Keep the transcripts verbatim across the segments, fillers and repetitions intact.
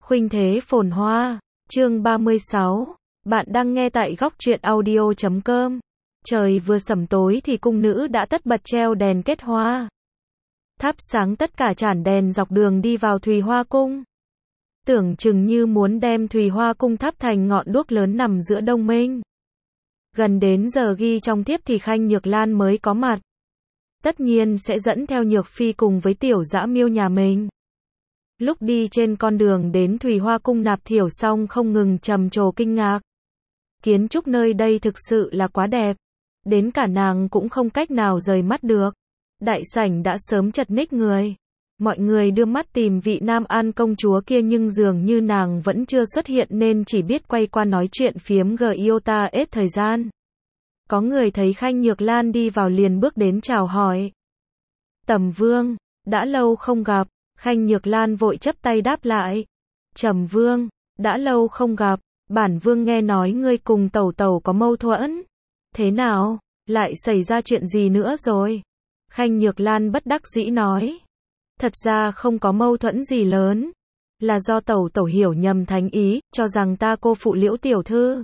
Khuynh thế phồn hoa, chương ba mươi sáu. Bạn đang nghe tại góc truyện audio chấm com. Trời vừa sẩm tối thì cung nữ đã tất bật treo đèn kết hoa. Thắp sáng tất cả tràn đèn dọc đường đi vào Thùy Hoa Cung. Tưởng chừng như muốn đem Thùy Hoa Cung thắp thành ngọn đuốc lớn nằm giữa đông minh. Gần đến giờ ghi trong thiếp thì Khanh Nhược Lan mới có mặt. Tất nhiên sẽ dẫn theo Nhược Phi cùng với tiểu dã miêu nhà mình. Lúc đi trên con đường đến Thùy Hoa Cung, Nạp Thiểu Song không ngừng trầm trồ kinh ngạc. Kiến trúc nơi đây thực sự là quá đẹp. Đến cả nàng cũng không cách nào rời mắt được. Đại sảnh đã sớm chật ních người. Mọi người đưa mắt tìm vị Nam An công chúa kia nhưng dường như nàng vẫn chưa xuất hiện nên chỉ biết quay qua nói chuyện phiếm gờ iota hết thời gian. Có người thấy Khanh Nhược Lan đi vào liền bước đến chào hỏi. Tầm Vương, đã lâu không gặp. Khanh Nhược Lan vội chắp tay đáp lại. Trầm Vương, đã lâu không gặp. Bản Vương nghe nói ngươi cùng Tẩu Tẩu có mâu thuẫn. Thế nào, lại xảy ra chuyện gì nữa rồi? Khanh Nhược Lan bất đắc dĩ nói. Thật ra không có mâu thuẫn gì lớn. Là do Tẩu Tẩu hiểu nhầm thánh ý, cho rằng ta cô phụ Liễu tiểu thư.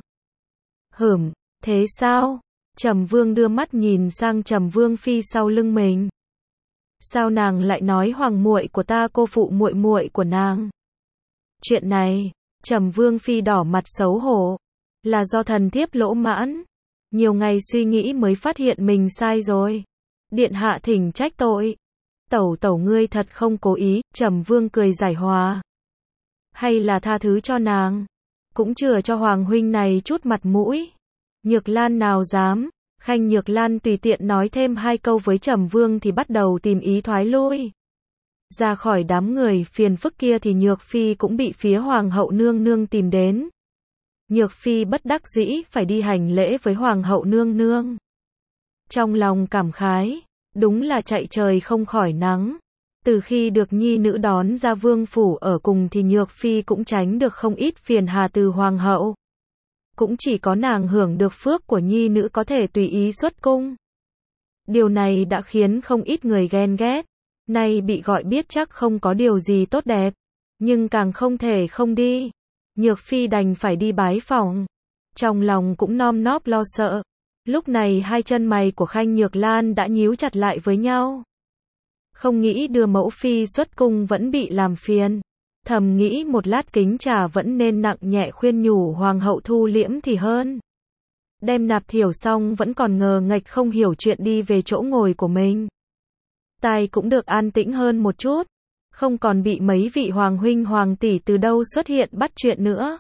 Hửm, thế sao? Trầm Vương đưa mắt nhìn sang Trầm Vương phi sau lưng mình. Sao nàng lại nói hoàng muội của ta cô phụ muội muội của nàng? Chuyện này, Trầm Vương phi đỏ mặt xấu hổ, là do thần thiếp lỗ mãn, nhiều ngày suy nghĩ mới phát hiện mình sai rồi. Điện hạ thỉnh trách tội. Tẩu tẩu ngươi thật không cố ý. Trầm Vương cười giải hòa. Hay là tha thứ cho nàng, cũng chừa cho hoàng huynh này chút mặt mũi. Nhược Lan nào dám. Khanh Nhược Lan tùy tiện nói thêm hai câu với Trầm Vương thì bắt đầu tìm ý thoái lui. Ra khỏi đám người phiền phức kia thì Nhược Phi cũng bị phía Hoàng hậu nương nương tìm đến. Nhược Phi bất đắc dĩ phải đi hành lễ với Hoàng hậu nương nương. Trong lòng cảm khái, đúng là chạy trời không khỏi nắng. Từ khi được nhi nữ đón ra vương phủ ở cùng thì Nhược Phi cũng tránh được không ít phiền hà từ Hoàng hậu. Cũng chỉ có nàng hưởng được phước của nhi nữ có thể tùy ý xuất cung. Điều này đã khiến không ít người ghen ghét. Nay bị gọi biết chắc không có điều gì tốt đẹp. Nhưng càng không thể không đi. Nhược Phi đành phải đi bái phỏng. Trong lòng cũng nom nóp lo sợ. Lúc này hai chân mày của Khanh Nhược Lan đã nhíu chặt lại với nhau. Không nghĩ đưa mẫu phi xuất cung vẫn bị làm phiền. Thầm nghĩ một lát kính trà vẫn nên nặng nhẹ khuyên nhủ Hoàng hậu thu liễm thì hơn. Đem Nạp Thiểu xong vẫn còn ngờ nghệch không hiểu chuyện đi về chỗ ngồi của mình. Tai cũng được an tĩnh hơn một chút. Không còn bị mấy vị hoàng huynh hoàng tỷ từ đâu xuất hiện bắt chuyện nữa.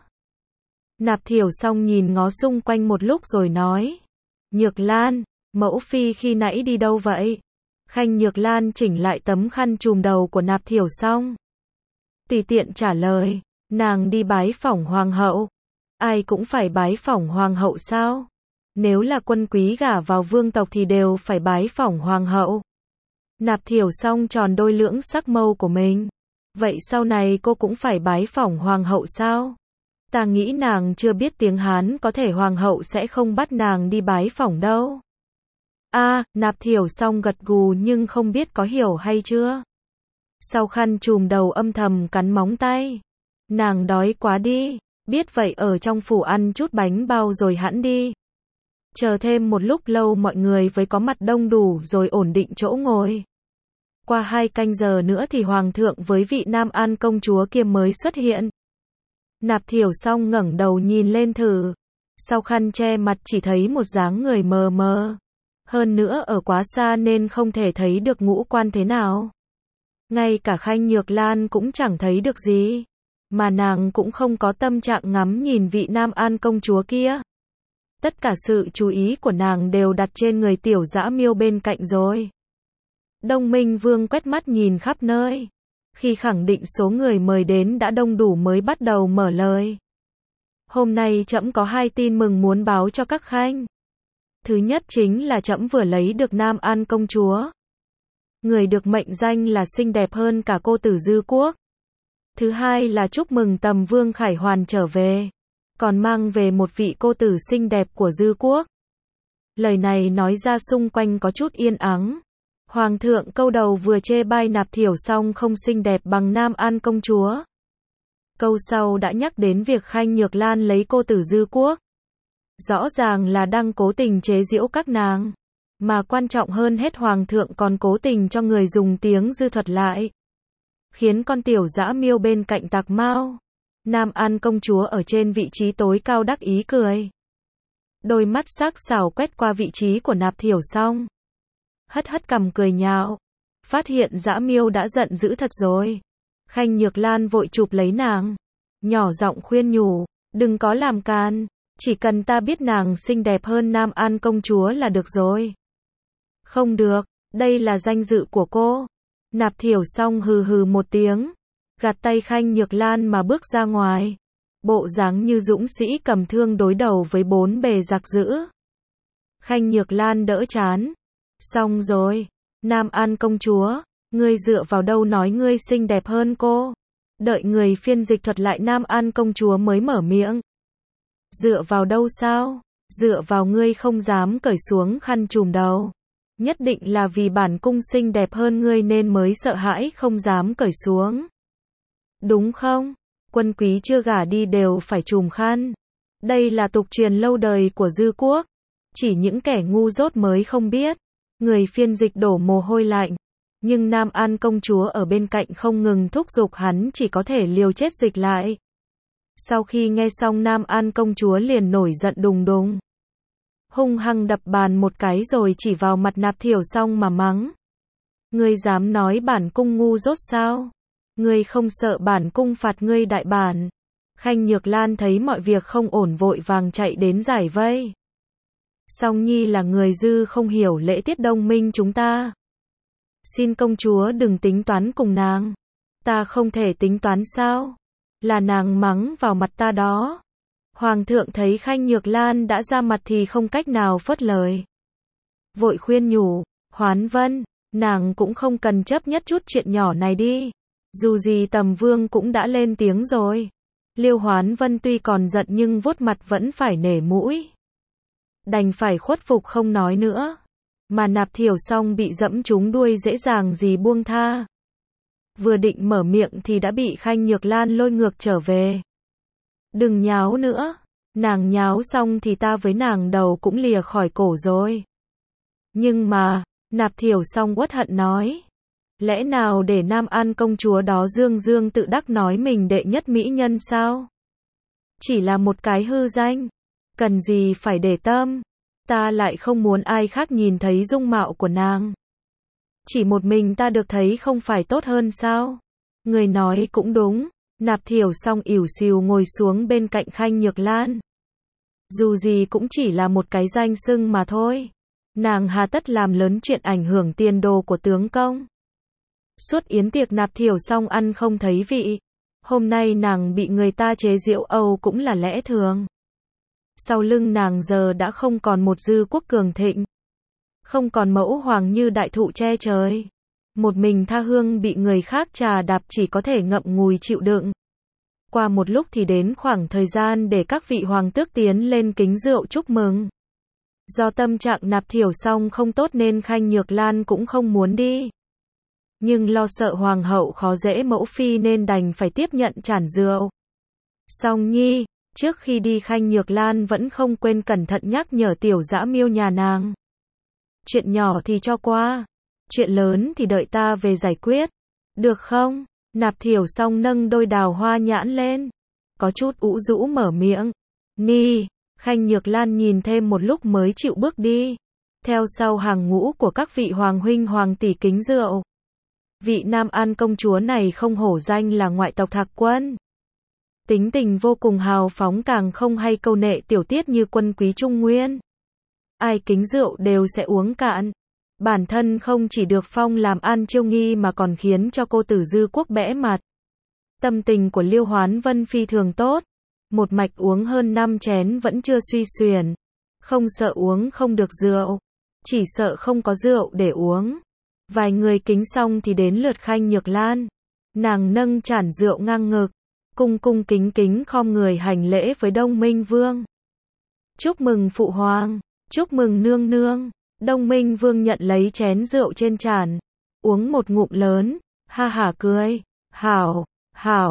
Nạp Thiểu xong nhìn ngó xung quanh một lúc rồi nói. Nhược Lan, mẫu phi khi nãy đi đâu vậy? Khanh Nhược Lan chỉnh lại tấm khăn trùm đầu của Nạp Thiểu xong. Tùy tiện trả lời, nàng đi bái phỏng hoàng hậu. Ai cũng phải bái phỏng hoàng hậu sao? Nếu là quân quý gả vào vương tộc thì đều phải bái phỏng hoàng hậu. Nạp Thiểu xong tròn đôi lưỡng sắc mâu của mình. Vậy sau này cô cũng phải bái phỏng hoàng hậu sao? Ta nghĩ nàng chưa biết tiếng Hán, có thể hoàng hậu sẽ không bắt nàng đi bái phỏng đâu. A, à, Nạp Thiểu xong gật gù nhưng không biết có hiểu hay chưa. Sau khăn trùm đầu âm thầm cắn móng tay. Nàng đói quá đi. Biết vậy ở trong phủ ăn chút bánh bao rồi hẵng đi. Chờ thêm một lúc lâu mọi người mới có mặt đông đủ rồi ổn định chỗ ngồi. Qua hai canh giờ nữa thì Hoàng thượng với vị Nam An công chúa kia mới xuất hiện. Nạp Thiểu xong ngẩng đầu nhìn lên thử. Sau khăn che mặt chỉ thấy một dáng người mờ mờ. Hơn nữa ở quá xa nên không thể thấy được ngũ quan thế nào. Ngay cả Khanh Nhược Lan cũng chẳng thấy được gì. Mà nàng cũng không có tâm trạng ngắm nhìn vị Nam An công chúa kia. Tất cả sự chú ý của nàng đều đặt trên người tiểu dã miêu bên cạnh rồi. Đông Minh Vương quét mắt nhìn khắp nơi. Khi khẳng định số người mời đến đã đông đủ mới bắt đầu mở lời. Hôm nay trẫm có hai tin mừng muốn báo cho các khanh. Thứ nhất chính là trẫm vừa lấy được Nam An công chúa. Người được mệnh danh là xinh đẹp hơn cả cô tử Dư Quốc. Thứ hai là chúc mừng Tầm Vương Khải Hoàn trở về. Còn mang về một vị cô tử xinh đẹp của Dư Quốc. Lời này nói ra xung quanh có chút yên ắng. Hoàng thượng câu đầu vừa chê bai Nạp Thiểu xong không xinh đẹp bằng Nam An công chúa. Câu sau đã nhắc đến việc Khanh Nhược Lan lấy cô Tử Dư Quốc. Rõ ràng là đang cố tình chế giễu các nàng. Mà quan trọng hơn hết Hoàng thượng còn cố tình cho người dùng tiếng dư thuật lại. Khiến con tiểu dã miêu bên cạnh Tạc Mao, Nam An công chúa ở trên vị trí tối cao đắc ý cười. Đôi mắt sắc sảo quét qua vị trí của Nạp Thiểu Song. Hất hất cằm cười nhạo. Phát hiện dã miêu đã giận dữ thật rồi. Khanh Nhược Lan vội chụp lấy nàng. Nhỏ giọng khuyên nhủ. Đừng có làm can. Chỉ cần ta biết nàng xinh đẹp hơn Nam An công chúa là được rồi. Không được. Đây là danh dự của cô. Nạp Thiểu Song hừ hừ một tiếng. Gạt tay Khanh Nhược Lan mà bước ra ngoài. Bộ dáng như dũng sĩ cầm thương đối đầu với bốn bề giặc dữ. Khanh Nhược Lan đỡ chán. Xong rồi. Nam An công chúa. Ngươi dựa vào đâu nói ngươi xinh đẹp hơn cô? Đợi người phiên dịch thuật lại Nam An công chúa mới mở miệng. Dựa vào đâu sao? Dựa vào ngươi không dám cởi xuống khăn trùm đầu. Nhất định là vì bản cung xinh đẹp hơn ngươi nên mới sợ hãi không dám cởi xuống. Đúng không? Quân quý chưa gả đi đều phải trùm khăn. Đây là tục truyền lâu đời của Dư Quốc. Chỉ những kẻ ngu dốt mới không biết. Người phiên dịch đổ mồ hôi lạnh. Nhưng Nam An công chúa ở bên cạnh không ngừng thúc giục hắn chỉ có thể liều chết dịch lại. Sau khi nghe xong Nam An công chúa liền nổi giận đùng đùng. Hung hăng đập bàn một cái rồi chỉ vào mặt Nạp Thiểu Song mà mắng. Ngươi dám nói bản cung ngu dốt sao? Ngươi không sợ bản cung phạt ngươi đại bản? Khanh Nhược Lan thấy mọi việc không ổn vội vàng chạy đến giải vây. Song Nhi là người Dư không hiểu lễ tiết đồng minh chúng ta. Xin công chúa đừng tính toán cùng nàng. Ta không thể tính toán sao? Là nàng mắng vào mặt ta đó. Hoàng thượng thấy Khanh Nhược Lan đã ra mặt thì không cách nào phớt lời. Vội khuyên nhủ, Hoán Vân, nàng cũng không cần chấp nhất chút chuyện nhỏ này đi. Dù gì Tầm Vương cũng đã lên tiếng rồi. Liêu Hoán Vân tuy còn giận nhưng vuốt mặt vẫn phải nể mũi. Đành phải khuất phục không nói nữa. Mà Nạp Thiểu Song bị dẫm trúng đuôi dễ dàng gì buông tha. Vừa định mở miệng thì đã bị Khanh Nhược Lan lôi ngược trở về. Đừng nháo nữa. Nàng nháo xong thì ta với nàng đầu cũng lìa khỏi cổ rồi. Nhưng mà, Nạp Thiểu Song uất hận nói. Lẽ nào để Nam An công chúa đó dương dương tự đắc nói mình đệ nhất mỹ nhân sao? Chỉ là một cái hư danh. Cần gì phải để tâm. Ta lại không muốn ai khác nhìn thấy dung mạo của nàng. Chỉ một mình ta được thấy không phải tốt hơn sao? Người nói cũng đúng. Nạp Thiểu Song ỉu xìu ngồi xuống bên cạnh Khanh Nhược Lan. Dù gì cũng chỉ là một cái danh xưng mà thôi. Nàng hà tất làm lớn chuyện ảnh hưởng tiền đồ của tướng công. Suốt yến tiệc Nạp Thiểu Song ăn không thấy vị. Hôm nay nàng bị người ta chế giễu Âu cũng là lẽ thường. Sau lưng nàng giờ đã không còn một Dư Quốc cường thịnh. Không còn mẫu hoàng như đại thụ che trời. Một mình Tha Hương bị người khác trà đạp chỉ có thể ngậm ngùi chịu đựng. Qua một lúc thì đến khoảng thời gian để các vị hoàng tước tiến lên kính rượu chúc mừng. Do tâm trạng Nạp Thiểu Song không tốt nên Khanh Nhược Lan cũng không muốn đi. Nhưng lo sợ hoàng hậu khó dễ mẫu phi nên đành phải tiếp nhận tràn rượu. Song Nhi, trước khi đi Khanh Nhược Lan vẫn không quên cẩn thận nhắc nhở tiểu dã miêu nhà nàng. Chuyện nhỏ thì cho qua. Chuyện lớn thì đợi ta về giải quyết. Được không? Nạp Thiểu Song nâng đôi đào hoa nhãn lên. Có chút ủ rũ mở miệng. Ni, Khanh Nhược Lan nhìn thêm một lúc mới chịu bước đi. Theo sau hàng ngũ của các vị hoàng huynh hoàng tỷ kính rượu. Vị Nam An công chúa này không hổ danh là ngoại tộc Thạc Quân. Tính tình vô cùng hào phóng càng không hay câu nệ tiểu tiết như quân quý Trung Nguyên. Ai kính rượu đều sẽ uống cạn. Bản thân không chỉ được phong làm An Chiêu Nghi mà còn khiến cho cô Tử Dư Quốc bẽ mặt. Tâm tình của Liêu Hoán Vân phi thường tốt. Một mạch uống hơn năm chén vẫn chưa suy xuyển. Không sợ uống không được rượu. Chỉ sợ không có rượu để uống. Vài người kính xong thì đến lượt Khanh Nhược Lan. Nàng nâng chản rượu ngang ngực. Cung cung kính kính khom người hành lễ với Đông Minh Vương. Chúc mừng phụ hoàng. Chúc mừng nương nương. Đông Minh Vương nhận lấy chén rượu trên chản. Uống một ngụm lớn. Ha hả cười. Hảo, hảo.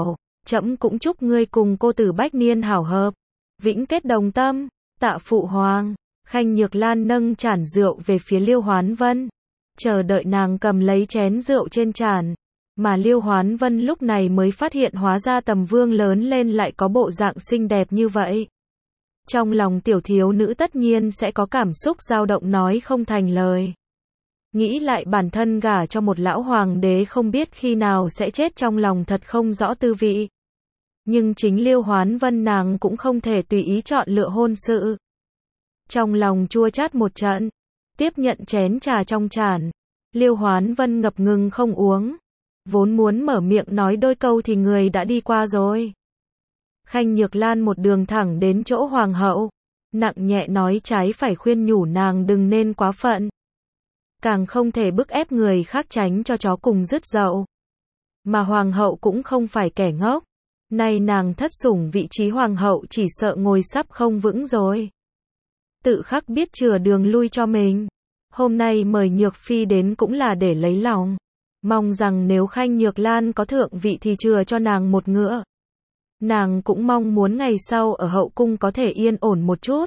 trẫm cũng chúc ngươi cùng cô tử bách niên hảo hợp, vĩnh kết đồng tâm. Tạ phụ hoàng. Khanh Nhược Lan nâng chản rượu về phía Liêu Hoán Vân, chờ đợi nàng cầm lấy chén rượu trên chản, mà Liêu Hoán Vân lúc này mới phát hiện hóa ra Tầm Vương lớn lên lại có bộ dạng xinh đẹp như vậy. Trong lòng tiểu thiếu nữ tất nhiên sẽ có cảm xúc dao động nói không thành lời. Nghĩ lại bản thân gả cho một lão hoàng đế không biết khi nào sẽ chết trong lòng thật không rõ tư vị. Nhưng chính Liêu Hoán Vân nàng cũng không thể tùy ý chọn lựa hôn sự. Trong lòng chua chát một trận, tiếp nhận chén trà trong chản, Liêu Hoán Vân ngập ngừng không uống. Vốn muốn mở miệng nói đôi câu thì người đã đi qua rồi. Khanh Nhược Lan một đường thẳng đến chỗ hoàng hậu, nặng nhẹ nói trái phải khuyên nhủ nàng đừng nên quá phận. Càng không thể bức ép người khác tránh cho chó cùng rứt dậu. Mà hoàng hậu cũng không phải kẻ ngốc. Nay nàng thất sủng vị trí hoàng hậu chỉ sợ ngồi sắp không vững rồi. Tự khắc biết chừa đường lui cho mình. Hôm nay mời Nhược Phi đến cũng là để lấy lòng. Mong rằng nếu Khanh Nhược Lan có thượng vị thì chừa cho nàng một ngựa. Nàng cũng mong muốn ngày sau ở hậu cung có thể yên ổn một chút.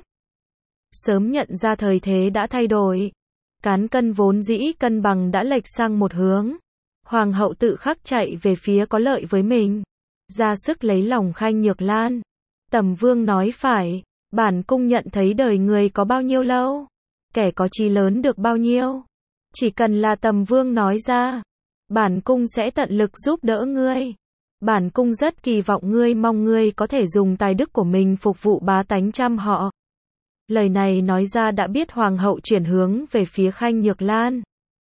Sớm nhận ra thời thế đã thay đổi. Cán cân vốn dĩ cân bằng đã lệch sang một hướng. Hoàng hậu tự khắc chạy về phía có lợi với mình. Ra sức lấy lòng Khanh Nhược Lan. Tầm Vương nói phải, bản cung nhận thấy đời người có bao nhiêu lâu, kẻ có chí lớn được bao nhiêu. Chỉ cần là Tầm Vương nói ra, bản cung sẽ tận lực giúp đỡ ngươi. Bản cung rất kỳ vọng ngươi, mong ngươi có thể dùng tài đức của mình phục vụ bá tánh trăm họ. Lời này nói ra đã biết hoàng hậu chuyển hướng về phía Khanh Nhược Lan.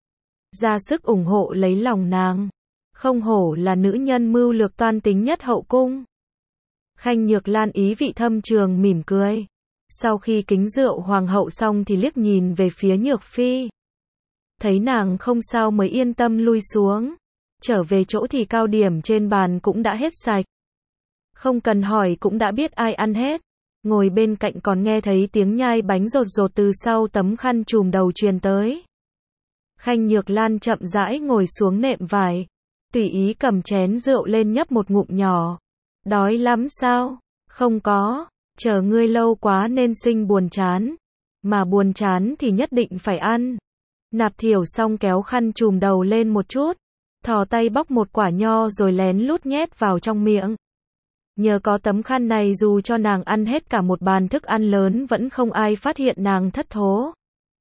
Ra sức ủng hộ lấy lòng nàng. Không hổ là nữ nhân mưu lược toan tính nhất hậu cung. Khanh Nhược Lan ý vị thâm trường mỉm cười. Sau khi kính rượu hoàng hậu xong thì liếc nhìn về phía Nhược Phi. Thấy nàng không sao mới yên tâm lui xuống. Trở về chỗ thì cao điểm trên bàn cũng đã hết sạch. Không cần hỏi cũng đã biết ai ăn hết. Ngồi bên cạnh còn nghe thấy tiếng nhai bánh rột rột từ sau tấm khăn trùm đầu truyền tới. Khanh Nhược Lan chậm rãi ngồi xuống nệm vải. Tùy ý cầm chén rượu lên nhấp một ngụm nhỏ. Đói lắm sao? Không có. Chờ ngươi lâu quá nên sinh buồn chán. Mà buồn chán thì nhất định phải ăn. Nạp Thiểu xong kéo khăn trùm đầu lên một chút. Thò tay bóc một quả nho rồi lén lút nhét vào trong miệng. Nhờ có tấm khăn này dù cho nàng ăn hết cả một bàn thức ăn lớn vẫn không ai phát hiện nàng thất thố.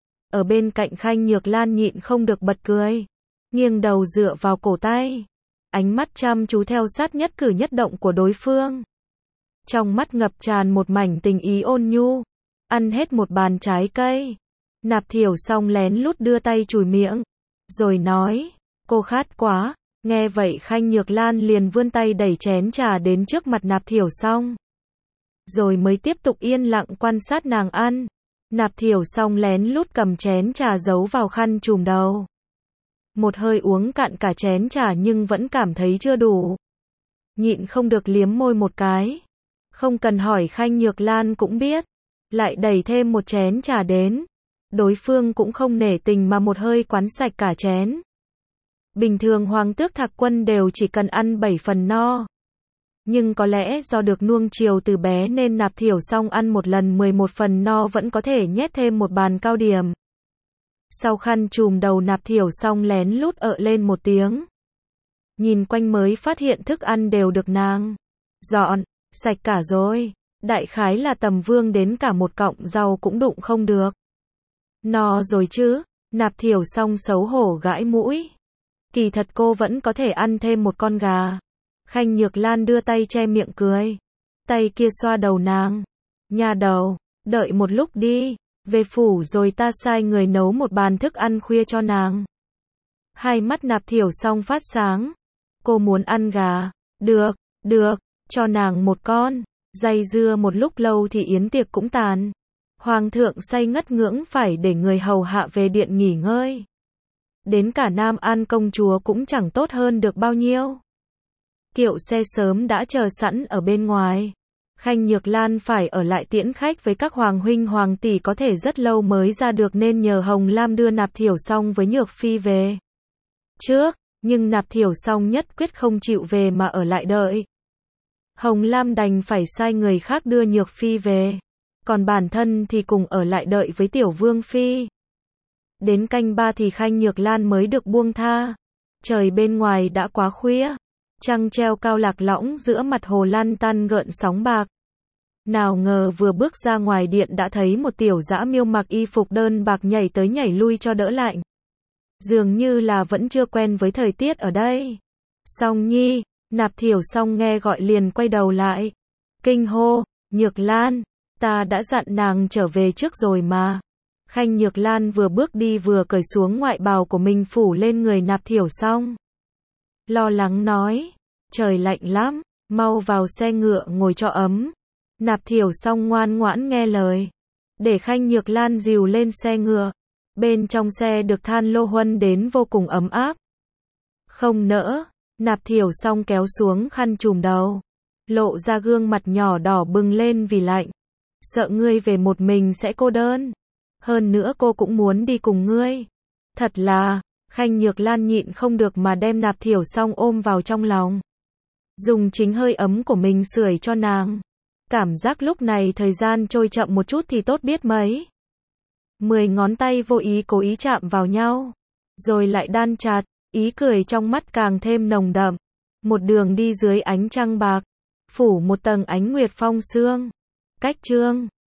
Ở bên cạnh Khanh Nhược Lan nhịn không được bật cười. Nghiêng đầu dựa vào cổ tay. Ánh mắt chăm chú theo sát nhất cử nhất động của đối phương. Trong mắt ngập tràn một mảnh tình ý ôn nhu. Ăn hết một bàn trái cây. Nạp Thiểu xong lén lút đưa tay chùi miệng. Rồi nói, cô khát quá. Nghe vậy Khanh Nhược Lan liền vươn tay đẩy chén trà đến trước mặt Nạp Thiểu xong. Rồi mới tiếp tục yên lặng quan sát nàng ăn. Nạp Thiểu xong lén lút cầm chén trà giấu vào khăn trùm đầu. Một hơi uống cạn cả chén trà nhưng vẫn cảm thấy chưa đủ. Nhịn không được liếm môi một cái. Không cần hỏi Khanh Nhược Lan cũng biết. Lại đẩy thêm một chén trà đến. Đối phương cũng không nể tình mà một hơi quán sạch cả chén. Bình thường hoàng tước Thạc Quân đều chỉ cần ăn bảy phần no. Nhưng có lẽ do được nuông chiều từ bé nên Nạp Thiểu xong ăn một lần mười một phần no vẫn có thể nhét thêm một bàn cao điểm. Sau khăn trùm đầu Nạp Thiểu xong lén lút ợ lên một tiếng. Nhìn quanh mới phát hiện thức ăn đều được nàng dọn sạch cả rồi. Đại khái là Tầm Vương đến cả một cọng rau cũng đụng không được. No rồi chứ? Nạp Thiểu xong xấu hổ gãi mũi. Kỳ thật cô vẫn có thể ăn thêm một con gà. Khanh Nhược Lan đưa tay che miệng cười. Tay kia xoa đầu nàng. Nha đầu, đợi một lúc đi. Về phủ rồi ta sai người nấu một bàn thức ăn khuya cho nàng. Hai mắt Nạp Thiểu xong phát sáng. Cô muốn ăn gà. Được, được, cho nàng một con. Dây dưa một lúc lâu thì yến tiệc cũng tàn. Hoàng thượng say ngất ngưỡng phải để người hầu hạ về điện nghỉ ngơi. Đến cả Nam An công chúa cũng chẳng tốt hơn được bao nhiêu. Kiệu xe sớm đã chờ sẵn ở bên ngoài. Khanh Nhược Lan phải ở lại tiễn khách với các hoàng huynh hoàng tỷ có thể rất lâu mới ra được nên nhờ Hồng Lam đưa Nạp Thiểu xong với Nhược Phi về trước, nhưng Nạp Thiểu xong nhất quyết không chịu về mà ở lại đợi. Hồng Lam đành phải sai người khác đưa Nhược Phi về, còn bản thân thì cùng ở lại đợi với Tiểu Vương Phi. Đến canh ba thì Khanh Nhược Lan mới được buông tha. Trời bên ngoài đã quá khuya, trăng treo cao lạc lõng giữa mặt hồ lăn tăn gợn sóng bạc. Nào ngờ vừa bước ra ngoài điện đã thấy một tiểu dã miêu mặc y phục đơn bạc nhảy tới nhảy lui cho đỡ lạnh. Dường như là vẫn chưa quen với thời tiết ở đây. Song Nhi, Nạp Thiểu Song nghe gọi liền quay đầu lại. Kinh hô, Nhược Lan, ta đã dặn nàng trở về trước rồi mà. Khanh Nhược Lan vừa bước đi vừa cởi xuống ngoại bào của mình phủ lên người Nạp Thiểu Song. Lo lắng nói, trời lạnh lắm, mau vào xe ngựa ngồi cho ấm. Nạp Thiểu Song ngoan ngoãn nghe lời, để Khanh Nhược Lan dìu lên xe ngựa. Bên trong xe được than lô huân đến vô cùng ấm áp. Không nỡ, Nạp Thiểu Song kéo xuống khăn trùm đầu, lộ ra gương mặt nhỏ đỏ bừng lên vì lạnh. Sợ ngươi về một mình sẽ cô đơn. Hơn nữa cô cũng muốn đi cùng ngươi. Thật là, Khanh Nhược Lan nhịn không được mà đem Nạp Thiểu Song ôm vào trong lòng. Dùng chính hơi ấm của mình sưởi cho nàng. Cảm giác lúc này thời gian trôi chậm một chút thì tốt biết mấy. Mười ngón tay vô ý cố ý chạm vào nhau, rồi lại đan chặt, ý cười trong mắt càng thêm nồng đậm. Một đường đi dưới ánh trăng bạc, phủ một tầng ánh nguyệt phong sương. Cách chương